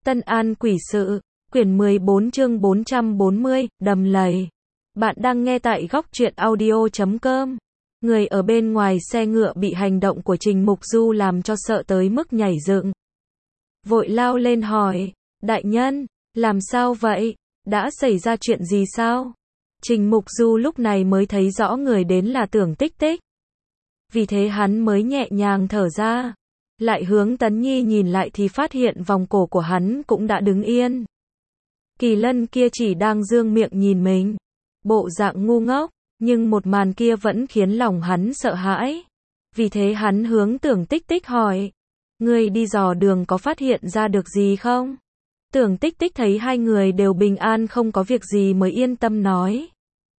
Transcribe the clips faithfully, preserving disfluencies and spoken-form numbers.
Tân An Quỷ Sự, quyển mười bốn chương bốn trăm bốn mươi, đầm lầy. Bạn đang nghe tại góc truyện audio chấm com. Người ở bên ngoài xe ngựa bị hành động của Trình Mục Du làm cho sợ tới mức nhảy dựng. Vội lao lên hỏi, đại nhân, làm sao vậy? Đã xảy ra chuyện gì sao? Trình Mục Du lúc này mới thấy rõ người đến là Tưởng Tích Tích. Vì thế hắn mới nhẹ nhàng thở ra. Lại hướng Tấn Nhi nhìn lại thì phát hiện vòng cổ của hắn cũng đã đứng yên. Kỳ Lân kia chỉ đang dương miệng nhìn mình. Bộ dạng ngu ngốc, nhưng một màn kia vẫn khiến lòng hắn sợ hãi. Vì thế hắn hướng Tưởng Tích Tích hỏi. Ngươi đi dò đường có phát hiện ra được gì không? Tưởng Tích Tích thấy hai người đều bình an không có việc gì mới yên tâm nói.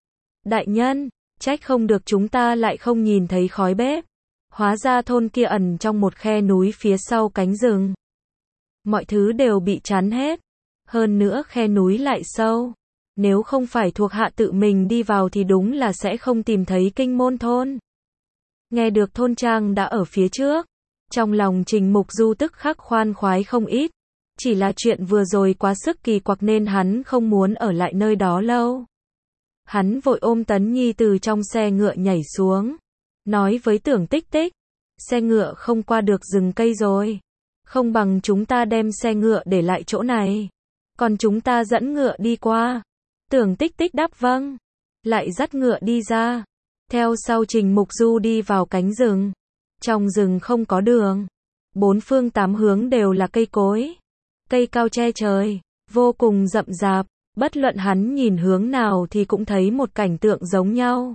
Đại nhân, trách không được chúng ta lại không nhìn thấy khói bếp. Hóa ra thôn kia ẩn trong một khe núi phía sau cánh rừng. Mọi thứ đều bị chắn hết. Hơn nữa khe núi lại sâu. Nếu không phải thuộc hạ tự mình đi vào thì đúng là sẽ không tìm thấy Kinh Môn thôn. Nghe được thôn trang đã ở phía trước. Trong lòng Trình Mục Du tức khắc khoan khoái không ít. Chỉ là chuyện vừa rồi quá sức kỳ quặc nên hắn không muốn ở lại nơi đó lâu. Hắn vội ôm Tấn Nhi từ trong xe ngựa nhảy xuống. Nói với Tưởng Tích Tích, xe ngựa không qua được rừng cây rồi. Không bằng chúng ta đem xe ngựa để lại chỗ này. Còn chúng ta dẫn ngựa đi qua. Tưởng Tích Tích đáp vâng. Lại dắt ngựa đi ra. Theo sau Trình Mục Du đi vào cánh rừng. Trong rừng không có đường. Bốn phương tám hướng đều là cây cối. Cây cao che trời, vô cùng rậm rạp. Bất luận hắn nhìn hướng nào thì cũng thấy một cảnh tượng giống nhau.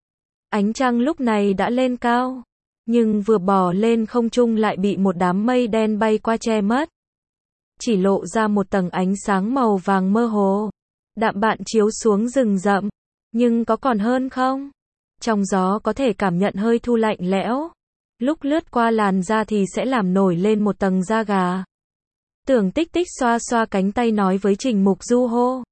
Ánh trăng lúc này đã lên cao, nhưng vừa bò lên không trung lại bị một đám mây đen bay qua che mất. Chỉ lộ ra một tầng ánh sáng màu vàng mơ hồ, đạm bạn chiếu xuống rừng rậm. Nhưng có còn hơn không? Trong gió có thể cảm nhận hơi thu lạnh lẽo. Lúc lướt qua làn da thì sẽ làm nổi lên một tầng da gà. Tưởng Tích Tích xoa xoa cánh tay nói với Trình Mục Du hô.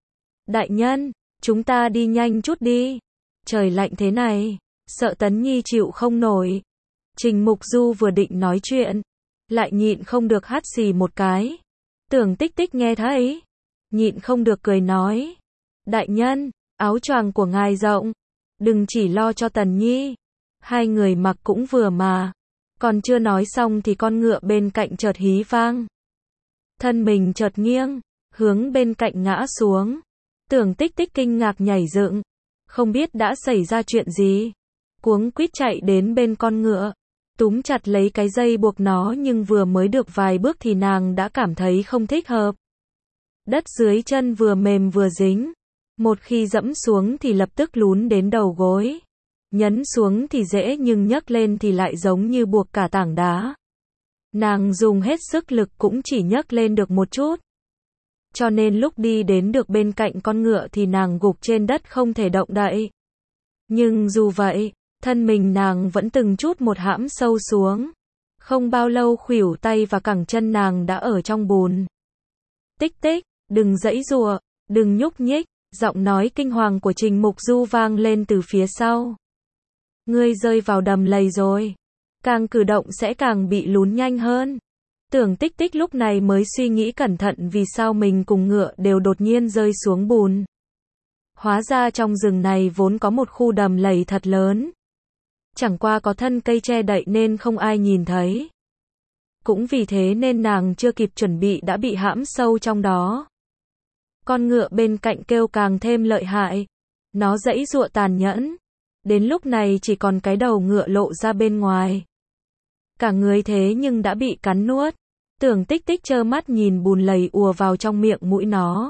Đại nhân, chúng ta đi nhanh chút đi. Trời lạnh thế này, sợ Tấn Nhi chịu không nổi. Trình Mục Du vừa định nói chuyện, lại nhịn không được hắt xì một cái. Tưởng Tích Tích nghe thấy, nhịn không được cười nói. Đại nhân, áo choàng của ngài rộng, đừng chỉ lo cho Tần Nhi. Hai người mặc cũng vừa mà. Còn chưa nói xong thì con ngựa bên cạnh chợt hí vang. Thân mình chợt nghiêng, hướng bên cạnh ngã xuống. Tưởng Tích Tích kinh ngạc nhảy dựng. Không biết đã xảy ra chuyện gì. Cuống quýt chạy đến bên con ngựa. Túm chặt lấy cái dây buộc nó nhưng vừa mới được vài bước thì nàng đã cảm thấy không thích hợp. Đất dưới chân vừa mềm vừa dính. Một khi dẫm xuống thì lập tức lún đến đầu gối. Nhấn xuống thì dễ nhưng nhấc lên thì lại giống như buộc cả tảng đá. Nàng dùng hết sức lực cũng chỉ nhấc lên được một chút. Cho nên lúc đi đến được bên cạnh con ngựa thì nàng gục trên đất không thể động đậy. Nhưng dù vậy, thân mình nàng vẫn từng chút một hãm sâu xuống. Không bao lâu khuỷu tay và cẳng chân nàng đã ở trong bùn. Tích Tích, đừng giãy giụa, đừng nhúc nhích, giọng nói kinh hoàng của Trình Mục Du vang lên từ phía sau. Ngươi rơi vào đầm lầy rồi. Càng cử động sẽ càng bị lún nhanh hơn. Tưởng Tích Tích lúc này mới suy nghĩ cẩn thận vì sao mình cùng ngựa đều đột nhiên rơi xuống bùn. Hóa ra trong rừng này vốn có một khu đầm lầy thật lớn. Chẳng qua có thân cây che đậy nên không ai nhìn thấy. Cũng vì thế nên nàng chưa kịp chuẩn bị đã bị hãm sâu trong đó. Con ngựa bên cạnh kêu càng thêm lợi hại. Nó giãy giụa tàn nhẫn. Đến lúc này chỉ còn cái đầu ngựa lộ ra bên ngoài. Cả người thế nhưng đã bị cắn nuốt. Tưởng Tích Tích trơ mắt nhìn bùn lầy ùa vào trong miệng mũi nó.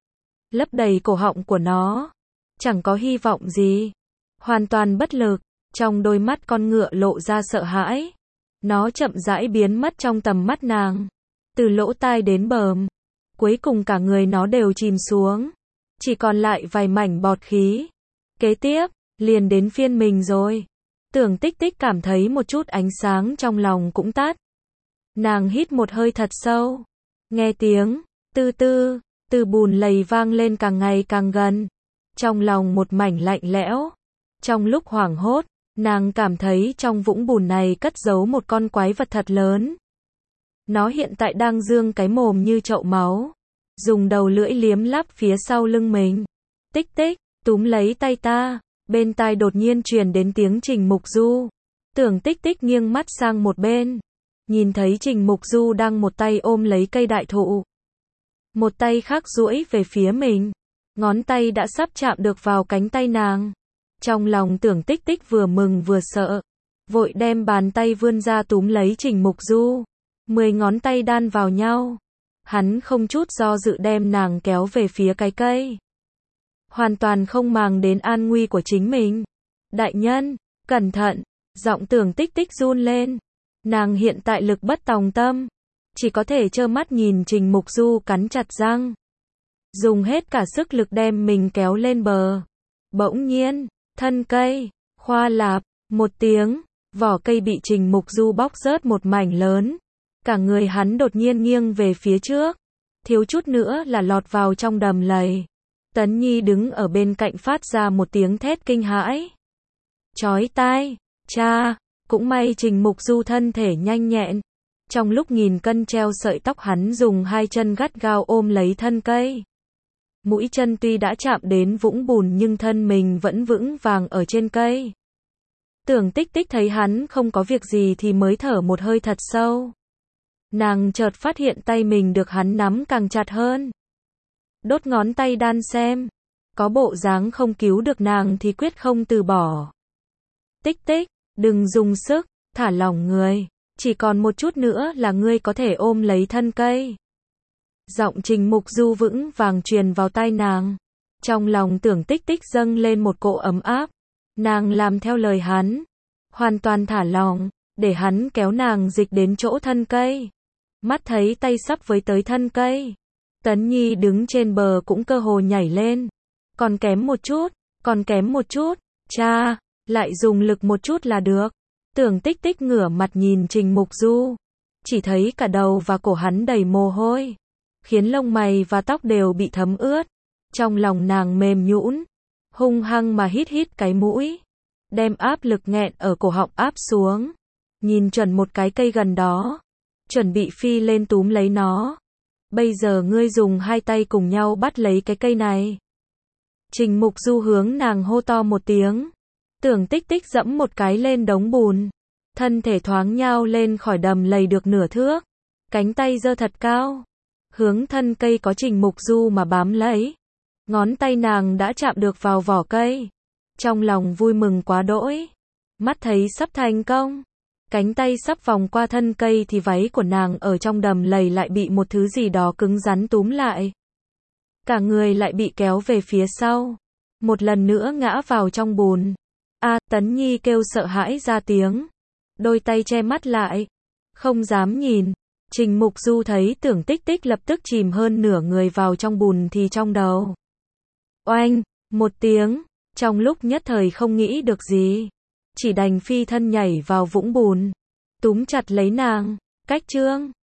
Lấp đầy cổ họng của nó. Chẳng có hy vọng gì. Hoàn toàn bất lực. Trong đôi mắt con ngựa lộ ra sợ hãi. Nó chậm rãi biến mất trong tầm mắt nàng. Từ lỗ tai đến bờm. Cuối cùng cả người nó đều chìm xuống. Chỉ còn lại vài mảnh bọt khí. Kế tiếp, liền đến phiên mình rồi. Tưởng Tích Tích cảm thấy một chút ánh sáng trong lòng cũng tắt. Nàng hít một hơi thật sâu. Nghe tiếng, tư tư, từ bùn lầy vang lên càng ngày càng gần. Trong lòng một mảnh lạnh lẽo. Trong lúc hoảng hốt, nàng cảm thấy trong vũng bùn này cất giấu một con quái vật thật lớn. Nó hiện tại đang dương cái mồm như chậu máu, dùng đầu lưỡi liếm láp phía sau lưng mình. Tích tích, túm lấy tay ta. Bên tai đột nhiên truyền đến tiếng Trình Mục Du. Tưởng Tích Tích nghiêng mắt sang một bên, nhìn thấy Trình Mục Du đang một tay ôm lấy cây đại thụ, một tay khác duỗi về phía mình, ngón tay đã sắp chạm được vào cánh tay nàng. Trong lòng Tưởng Tích Tích vừa mừng vừa sợ, vội đem bàn tay vươn ra túm lấy Trình Mục Du. Mười ngón tay đan vào nhau, hắn không chút do dự đem nàng kéo về phía cái cây, hoàn toàn không màng đến an nguy của chính mình. Đại nhân, cẩn thận, giọng Tưởng Tích Tích run lên. Nàng hiện tại lực bất tòng tâm, chỉ có thể trơ mắt nhìn Trình Mục Du cắn chặt răng, dùng hết cả sức lực đem mình kéo lên bờ. Bỗng nhiên, thân cây, khoa lạp, một tiếng, vỏ cây bị Trình Mục Du bóc rớt một mảnh lớn. Cả người hắn đột nhiên nghiêng về phía trước, thiếu chút nữa là lọt vào trong đầm lầy. Tấn Nhi đứng ở bên cạnh phát ra một tiếng thét kinh hãi. Chói tai, cha, cũng may Trình Mục Du thân thể nhanh nhẹn. Trong lúc nghìn cân treo sợi tóc hắn dùng hai chân gắt gao ôm lấy thân cây. Mũi chân tuy đã chạm đến vũng bùn nhưng thân mình vẫn vững vàng ở trên cây. Tưởng Tích Tích thấy hắn không có việc gì thì mới thở một hơi thật sâu. Nàng chợt phát hiện tay mình được hắn nắm càng chặt hơn. Đốt ngón tay đan xem, có bộ dáng không cứu được nàng thì quyết không từ bỏ. Tích Tích, đừng dùng sức, thả lỏng người, chỉ còn một chút nữa là ngươi có thể ôm lấy thân cây. Giọng Trình Mục Du vững vàng truyền vào tai nàng. Trong lòng Tưởng Tích Tích dâng lên một cỗ ấm áp. Nàng làm theo lời hắn, hoàn toàn thả lỏng, để hắn kéo nàng dịch đến chỗ thân cây. Mắt thấy tay sắp với tới thân cây, Tấn Nhi đứng trên bờ cũng cơ hồ nhảy lên. Còn kém một chút, còn kém một chút, cha, lại dùng lực một chút là được. Tưởng Tích Tích ngửa mặt nhìn Trình Mục Du, chỉ thấy cả đầu và cổ hắn đầy mồ hôi, khiến lông mày và tóc đều bị thấm ướt. Trong lòng nàng mềm nhũn, hung hăng mà hít hít cái mũi, đem áp lực nghẹn ở cổ họng áp xuống. Nhìn chuẩn một cái cây gần đó, chuẩn bị phi lên túm lấy nó. Bây giờ ngươi dùng hai tay cùng nhau bắt lấy cái cây này. Trình Mục Du hướng nàng hô to một tiếng. Tưởng Tích Tích dẫm một cái lên đống bùn, thân thể thoáng nhao lên khỏi đầm lầy được nửa thước, cánh tay giơ thật cao, hướng thân cây có Trình Mục Du mà bám lấy. Ngón tay nàng đã chạm được vào vỏ cây, trong lòng vui mừng quá đỗi. Mắt thấy sắp thành công, cánh tay sắp vòng qua thân cây thì váy của nàng ở trong đầm lầy lại bị một thứ gì đó cứng rắn túm lại. Cả người lại bị kéo về phía sau, một lần nữa ngã vào trong bùn. A, Tấn Nhi kêu sợ hãi ra tiếng, đôi tay che mắt lại, không dám nhìn. Trình Mục Du thấy Tưởng Tích Tích lập tức chìm hơn nửa người vào trong bùn thì trong đầu, oanh, một tiếng, trong lúc nhất thời không nghĩ được gì, chỉ đành phi thân nhảy vào vũng bùn, túm chặt lấy nàng. Cách chương